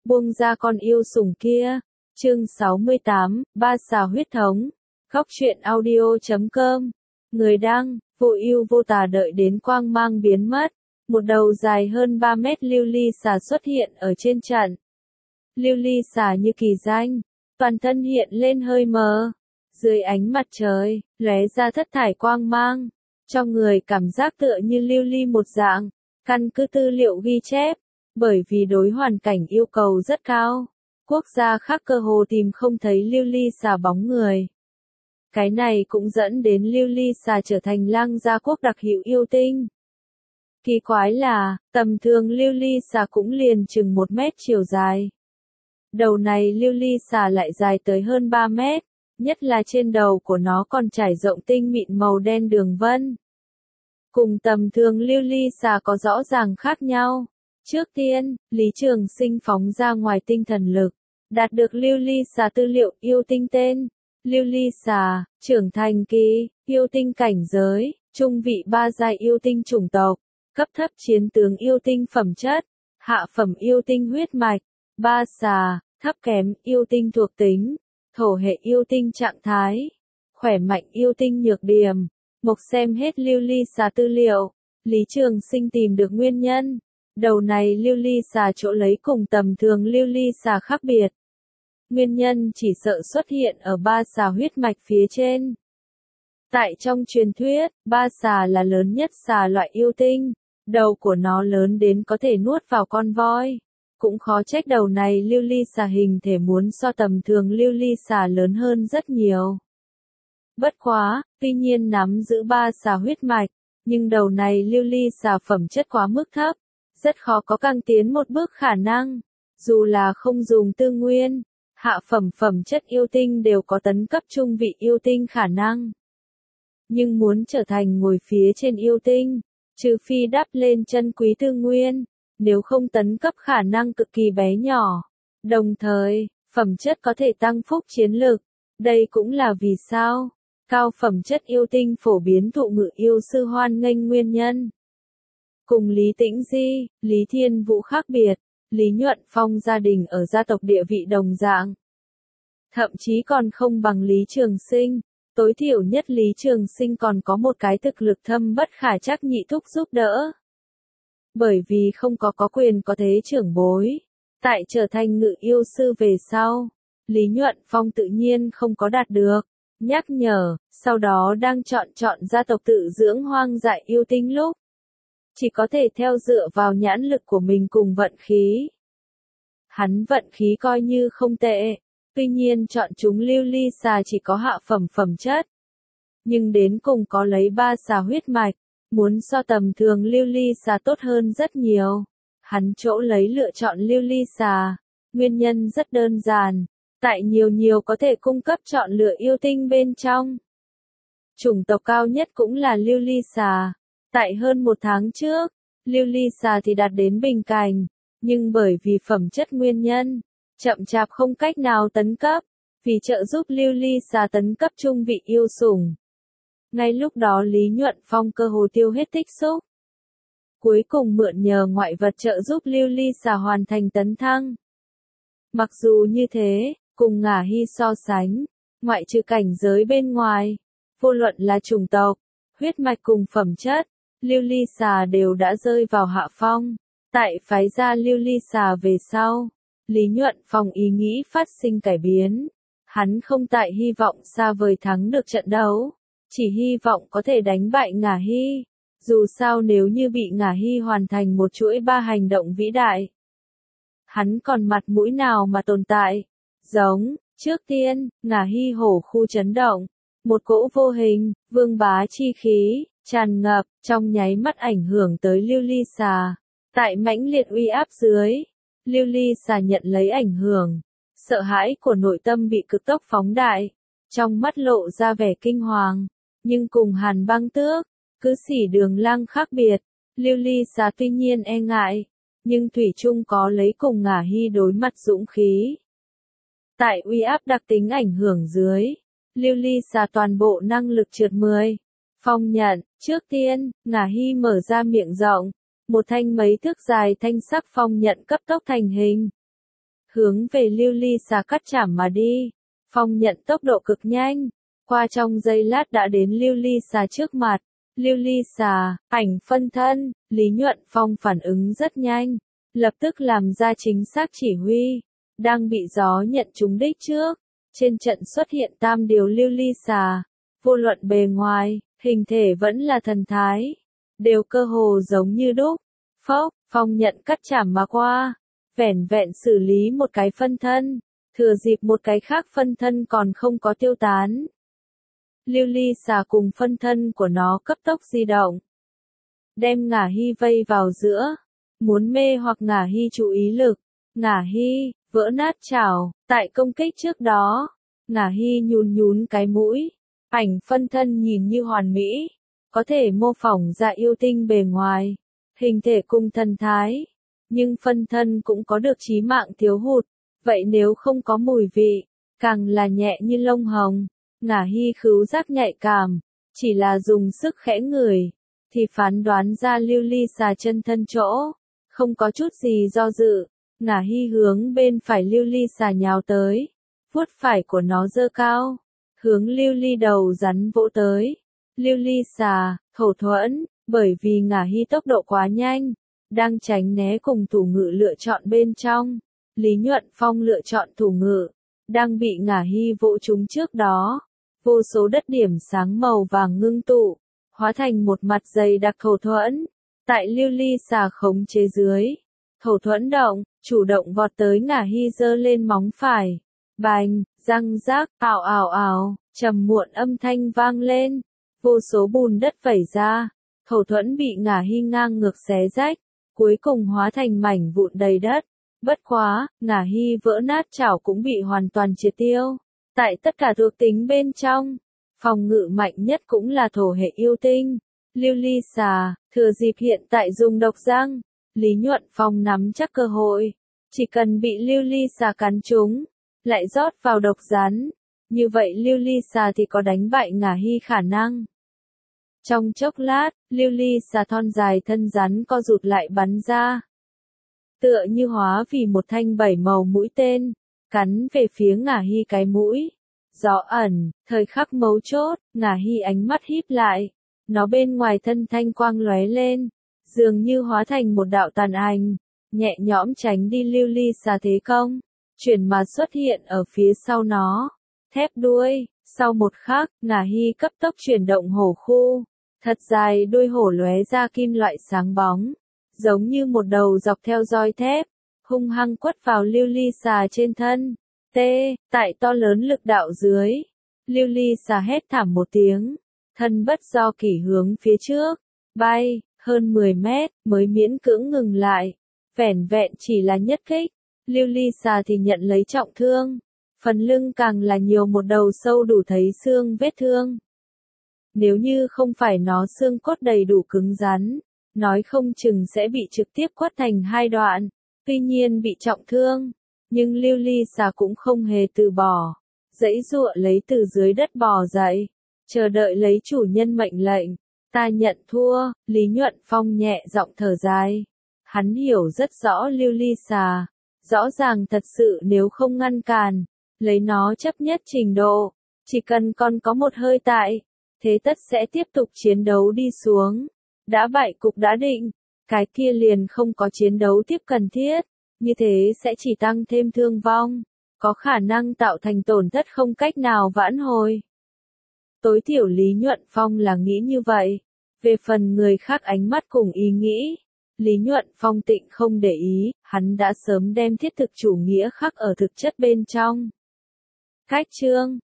buông ra con yêu sủng kia. Chương 68, Ba xà huyết thống. Góc truyện audio.com. Người đăng, vô ưu vô tà. Đợi đến quang mang biến mất, một đầu dài hơn 3 mét lưu ly xà xuất hiện ở trên trận. Lưu ly xà như kỳ danh, toàn thân hiện lên hơi mờ, dưới ánh mặt trời, lóe ra thất thải quang mang, cho người cảm giác tựa như lưu ly một dạng. Căn cứ tư liệu ghi chép, bởi vì đối hoàn cảnh yêu cầu rất cao, quốc gia khác cơ hồ tìm không thấy lưu ly xà bóng người. Cái này cũng dẫn đến lưu ly xà trở thành lang gia quốc đặc hữu yêu tinh. Kỳ quái là, tầm thường lưu ly xà cũng liền chừng 1 mét chiều dài. Đầu này lưu ly xà lại dài tới hơn 3 mét, nhất là trên đầu của nó còn trải rộng tinh mịn màu đen đường vân. Cùng tầm thường lưu ly xà có rõ ràng khác nhau. Trước tiên, Lý Trường Sinh phóng ra ngoài tinh thần lực, đạt được lưu ly xà tư liệu yêu tinh tên. Lưu ly xà, trưởng thành kỳ, yêu tinh cảnh giới, trung vị 3 giai yêu tinh chủng tộc, cấp thấp chiến tướng yêu tinh phẩm chất, hạ phẩm yêu tinh huyết mạch, 3 xà, thấp kém yêu tinh thuộc tính, thổ hệ yêu tinh trạng thái, khỏe mạnh yêu tinh nhược điểm. Mộc xem hết lưu ly xà tư liệu, Lý Trường Sinh tìm được nguyên nhân. Đầu này lưu ly xà chỗ lấy cùng tầm thường lưu ly xà khác biệt. Nguyên nhân chỉ sợ xuất hiện ở 3 xà huyết mạch phía trên. Tại trong truyền thuyết, 3 xà là lớn nhất xà loại yêu tinh, đầu của nó lớn đến có thể nuốt vào con voi. Cũng khó trách đầu này lưu ly xà hình thể muốn so tầm thường lưu ly xà lớn hơn rất nhiều. Bất quá, tuy nhiên nắm giữ 3 xà huyết mạch, nhưng đầu này lưu ly xà phẩm chất quá mức thấp, rất khó có càng tiến một bước khả năng. Dù là không dùng tư nguyên, hạ phẩm chất yêu tinh đều có tấn cấp trung vị yêu tinh khả năng. Nhưng muốn trở thành ngồi phía trên yêu tinh, trừ phi đắp lên chân quý tư nguyên, nếu không tấn cấp khả năng cực kỳ bé nhỏ. Đồng thời, phẩm chất có thể tăng phúc chiến lực. Đây cũng là vì sao cao phẩm chất yêu tinh phổ biến thụ ngự yêu sư hoan nghênh nguyên nhân. Cùng Lý Tĩnh Di, Lý Thiên Vũ khác biệt, Lý Nhuận Phong gia đình ở gia tộc địa vị đồng dạng. Thậm chí còn không bằng Lý Trường Sinh, tối thiểu nhất Lý Trường Sinh còn có một cái thực lực thâm bất khả trắc nhị thúc giúp đỡ. Bởi vì không có quyền có thế trưởng bối, tại trở thành ngự yêu sư về sau, Lý Nhuận Phong tự nhiên không có đạt được nhắc nhở, sau đó đang chọn gia tộc tự dưỡng hoang dại yêu tinh lúc. Chỉ có thể theo dựa vào nhãn lực của mình cùng vận khí. Hắn vận khí coi như không tệ, tuy nhiên chọn chúng lưu ly xà chỉ có hạ phẩm chất. Nhưng đến cùng có lấy 3 xà huyết mạch, muốn so tầm thường lưu ly xà tốt hơn rất nhiều. Hắn chỗ lấy lựa chọn lưu ly xà, nguyên nhân rất đơn giản. Tại nhiều có thể cung cấp chọn lựa yêu tinh bên trong. Chủng tộc cao nhất cũng là lưu ly xà. Tại hơn 1 tháng trước, lưu ly xà thì đạt đến bình cảnh, nhưng bởi vì phẩm chất nguyên nhân, chậm chạp không cách nào tấn cấp, vì trợ giúp lưu ly xà tấn cấp trung vị yêu sủng. Ngay lúc đó Lý Nhuận Phong cơ hồ tiêu hết tích xúc. Cuối cùng mượn nhờ ngoại vật trợ giúp lưu ly xà hoàn thành tấn thăng. Mặc dù như thế, cùng Ngả Hy so sánh, ngoại trừ cảnh giới bên ngoài, vô luận là chủng tộc, huyết mạch cùng phẩm chất, lưu ly xà đều đã rơi vào hạ phong. Tại phái gia lưu ly xà về sau, Lý Nhuận Phong ý nghĩ phát sinh cải biến. Hắn không tại hy vọng xa vời thắng được trận đấu, chỉ hy vọng có thể đánh bại Ngả Hy. Dù sao nếu như bị Ngả Hy hoàn thành một chuỗi 3 hành động vĩ đại, hắn còn mặt mũi nào mà tồn tại. Giống, trước tiên, Ngả Hy hổ khu chấn động, một cỗ vô hình, vương bá chi khí, tràn ngập, trong nháy mắt ảnh hưởng tới lưu ly xà. Tại mãnh liệt uy áp dưới, lưu ly xà nhận lấy ảnh hưởng, sợ hãi của nội tâm bị cực tốc phóng đại, trong mắt lộ ra vẻ kinh hoàng. Nhưng cùng Hàn Băng Tước, Cư Sĩ Đường Lăng khác biệt, lưu ly xà tuy nhiên e ngại, nhưng thủy chung có lấy cùng Ngả Hy đối mặt dũng khí. Tại uy áp đặc tính ảnh hưởng dưới, lưu ly xà toàn bộ năng lực trượt 10. Phong nhận, trước tiên, Ngả Hy mở ra miệng rộng, một thanh mấy thước dài thanh sắc phong nhận cấp tốc thành hình. hướng về Lưu Ly Xà cắt chảm mà đi. Phong nhận tốc độ cực nhanh, qua trong giây lát đã đến Lưu Ly Xà trước mặt. Lưu Ly Xà, ảnh phân thân, Lý Nhuận Phong phản ứng rất nhanh, lập tức làm ra chính xác chỉ huy, đang bị gió nhận trúng đích trước. Trên trận xuất hiện tam điều Lưu Ly Xà, vô luận bề ngoài, hình thể vẫn là thần thái, đều cơ hồ giống như đúc. Phốc, Phong nhận cắt chảm mà qua, vẻn vẹn xử lý một cái phân thân, thừa dịp một cái khác phân thân còn không có tiêu tán. Lưu Ly Xà cùng phân thân của nó cấp tốc di động, đem Ngả Hy vây vào giữa, muốn mê hoặc Ngả Hy chú ý lực. Ngả Hy, vỡ nát chảo, tại công kích trước đó, Ngả Hy nhún nhún cái mũi, ảnh phân thân nhìn như hoàn mỹ, có thể mô phỏng ra yêu tinh bề ngoài, hình thể cùng thần thái, nhưng phân thân cũng có được chí mạng thiếu hụt, vậy nếu không có mùi vị, càng là nhẹ như lông hồng. Ngả Hy khứu giác nhạy cảm, chỉ là dùng sức khẽ ngửi, thì phán đoán ra Lưu Ly Xà chân thân chỗ, không có chút gì do dự. Ngả Hy hướng bên phải Lưu Ly Xà nhào tới, vuốt phải của nó giơ cao, hướng Lưu Ly đầu rắn vỗ tới. Lưu Ly Xà, khẩu thuẫn, bởi vì Ngả Hy tốc độ quá nhanh, đang tránh né cùng thủ ngự lựa chọn bên trong. Lý Nhuận Phong lựa chọn thủ ngự, đang bị Ngả Hy vỗ trúng trước đó. Vô số đất điểm sáng màu vàng ngưng tụ, hóa thành một mặt dày đặc khẩu thuẫn. Tại Lưu Ly Xà khống chế dưới, khẩu thuẫn động, chủ động vọt tới Ngả Hy giơ lên móng phải. Bành, răng rác, ào ào ào, trầm muộn âm thanh vang lên. Vô số bùn đất vẩy ra, khẩu thuẫn bị Ngả Hy ngang ngược xé rách, cuối cùng hóa thành mảnh vụn đầy đất. Bất quá, Ngả Hy vỡ nát chảo cũng bị hoàn toàn triệt tiêu. Tại tất cả thuộc tính bên trong, phòng ngự mạnh nhất cũng là thổ hệ yêu tinh. Lưu Ly Xà, thừa dịp hiện tại dùng độc răng, Lý Nhuận Phong nắm chắc cơ hội. Chỉ cần bị Lưu Ly Xà cắn trúng, lại rót vào độc rắn. Như vậy Lưu Ly Xà thì có đánh bại Ngả Hy khả năng. Trong chốc lát, Lưu Ly Xà thon dài thân rắn co rụt lại bắn ra. Tựa như hóa vì một thanh 7 màu mũi tên, cắn về phía Ngả Hy cái mũi. Gió ẩn, thời khắc mấu chốt, Ngả Hy ánh mắt híp lại. Nó bên ngoài thân thanh quang lóe lên, dường như hóa thành một đạo tàn ảnh, nhẹ nhõm tránh đi Lưu Ly Xà thế công, chuyển mà xuất hiện ở phía sau nó. Thép đuôi, sau một khắc, Ngả Hy cấp tốc chuyển động hổ khu, thật dài đuôi hổ lóe ra kim loại sáng bóng, giống như một đầu dọc theo roi thép, hung hăng quất vào Lưu Ly Xà trên thân. Tại to lớn lực đạo dưới, Lưu Ly Xà hét thảm một tiếng, thân bất do kỷ hướng phía trước, bay, hơn 10 mét, mới miễn cưỡng ngừng lại. Vẻn vẹn chỉ là nhất kích, Lưu Ly Xà thì nhận lấy trọng thương, phần lưng càng là nhiều một đầu sâu đủ thấy xương vết thương. Nếu như không phải nó xương cốt đầy đủ cứng rắn, nói không chừng sẽ bị trực tiếp quất thành hai đoạn, tuy nhiên bị trọng thương. Nhưng Lưu Ly Xà cũng không hề từ bỏ, giãy giụa lấy từ dưới đất bò dậy, chờ đợi lấy chủ nhân mệnh lệnh. Ta nhận thua, Lý Nhuận Phong nhẹ giọng thở dài. Hắn hiểu rất rõ Lưu Ly Xà, rõ ràng thật sự nếu không ngăn cản, lấy nó chấp nhất trình độ, chỉ cần còn có một hơi tại, thế tất sẽ tiếp tục chiến đấu đi xuống. Đã bại cục đã định, cái kia liền không có chiến đấu tiếp cần thiết. Như thế sẽ chỉ tăng thêm thương vong, có khả năng tạo thành tổn thất không cách nào vãn hồi. Tối thiểu Lý Nhuận Phong là nghĩ như vậy. Về phần người khác ánh mắt cùng ý nghĩ, Lý Nhuận Phong tịnh không để ý, hắn đã sớm đem thiết thực chủ nghĩa khắc ở thực chất bên trong. Cách chương